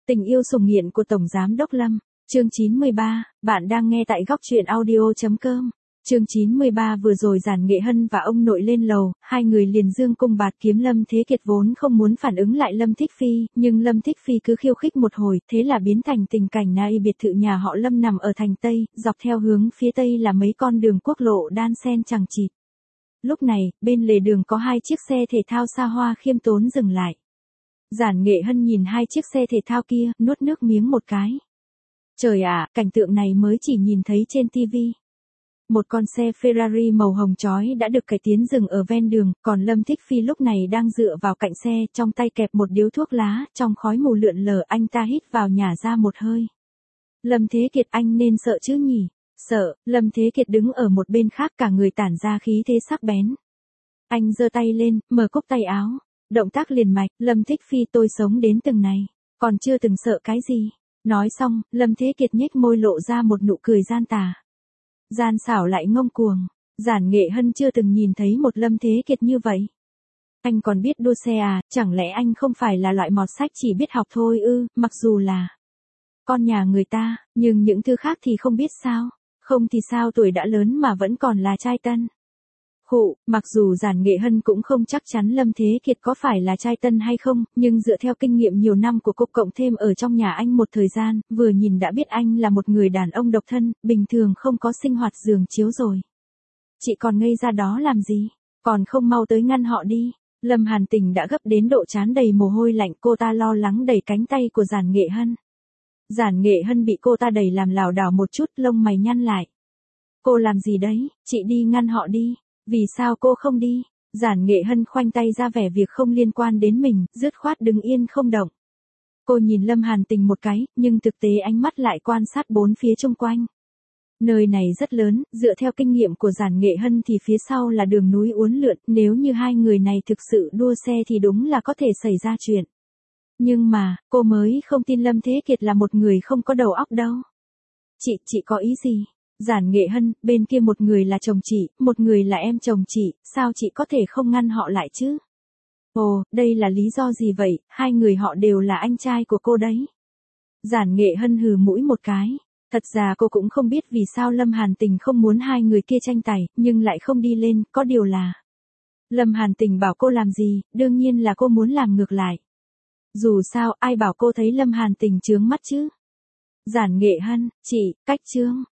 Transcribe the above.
Tình yêu sủng nghiện của Tổng Giám Đốc Lâm. Chương 93, bạn đang nghe tại góc truyện audio.com. Chương 93 vừa rồi Giản Nghệ Hân và ông nội lên lầu, hai người liền dương cung bạt kiếm. Lâm Thế Kiệt vốn không muốn phản ứng lại Lâm Thích Phi, nhưng Lâm Thích Phi cứ khiêu khích một hồi, thế là biến thành tình cảnh nai biệt thự nhà họ Lâm nằm ở thành Tây, dọc theo hướng phía Tây là mấy con đường quốc lộ đan xen chằng chịt. Lúc này, bên lề đường có hai chiếc xe thể thao xa hoa khiêm tốn dừng lại. Giản Nghệ Hân nhìn hai chiếc xe thể thao kia, nuốt nước miếng một cái. Trời ạ, cảnh tượng này mới chỉ nhìn thấy trên TV. Một con xe Ferrari màu hồng chói đã được cải tiến dừng ở ven đường, còn Lâm Thích Phi lúc này đang dựa vào cạnh xe, trong tay kẹp một điếu thuốc lá, trong khói mù lượn lờ anh ta hít vào nhả ra một hơi. Lâm Thế Kiệt, anh nên sợ chứ nhỉ? Sợ. Lâm Thế Kiệt đứng ở một bên khác, cả người tản ra khí thế sắc bén. Anh giơ tay lên, mở cúc tay áo. Động tác liền mạch. Lâm Thích Phi, tôi sống đến từng này, còn chưa từng sợ cái gì. Nói xong, Lâm Thế Kiệt nhếch môi lộ ra một nụ cười gian tà. Gian xảo lại ngông cuồng. Giản Nghệ Hân chưa từng nhìn thấy một Lâm Thế Kiệt như vậy. Anh còn biết đua xe à? Chẳng lẽ anh không phải là loại mọt sách chỉ biết học thôi ư? Mặc dù là con nhà người ta, nhưng những thứ khác thì không biết sao? Không thì sao, tuổi đã lớn mà vẫn còn là trai tân. Khụ, mặc dù Giản Nghệ Hân cũng không chắc chắn Lâm Thế Kiệt có phải là trai tân hay không, nhưng dựa theo kinh nghiệm nhiều năm của cô cộng thêm ở trong nhà anh một thời gian, vừa nhìn đã biết anh là một người đàn ông độc thân, bình thường không có sinh hoạt giường chiếu rồi. Chị còn ngây ra đó làm gì? Còn không mau tới ngăn họ đi. Lâm Hàn Tình đã gấp đến độ trán đầy mồ hôi lạnh, cô ta lo lắng đẩy cánh tay của Giản Nghệ Hân. Giản Nghệ Hân bị cô ta đẩy làm lảo đảo một chút, lông mày nhăn lại. Cô làm gì đấy? Chị đi ngăn họ đi. Vì sao cô không đi? Giản Nghệ Hân khoanh tay ra vẻ việc không liên quan đến mình, dứt khoát đứng yên không động. Cô nhìn Lâm Hàn Tình một cái, nhưng thực tế ánh mắt lại quan sát bốn phía xung quanh. Nơi này rất lớn, dựa theo kinh nghiệm của Giản Nghệ Hân thì phía sau là đường núi uốn lượn, nếu như hai người này thực sự đua xe thì đúng là có thể xảy ra chuyện. Nhưng mà, cô mới không tin Lâm Thế Kiệt là một người không có đầu óc đâu. Chị có ý gì? Giản Nghệ Hân, bên kia một người là chồng chị, một người là em chồng chị, sao chị có thể không ngăn họ lại chứ? Ồ, đây là lý do gì vậy? Hai người họ đều là anh trai của cô đấy. Giản Nghệ Hân hừ mũi một cái. Thật ra cô cũng không biết vì sao Lâm Hàn Tình không muốn hai người kia tranh tài, nhưng lại không đi lên, có điều là Lâm Hàn Tình bảo cô làm gì, đương nhiên là cô muốn làm ngược lại. Dù sao, ai bảo cô thấy Lâm Hàn Tình chướng mắt chứ? Giản Nghệ Hân, chị, cách trương.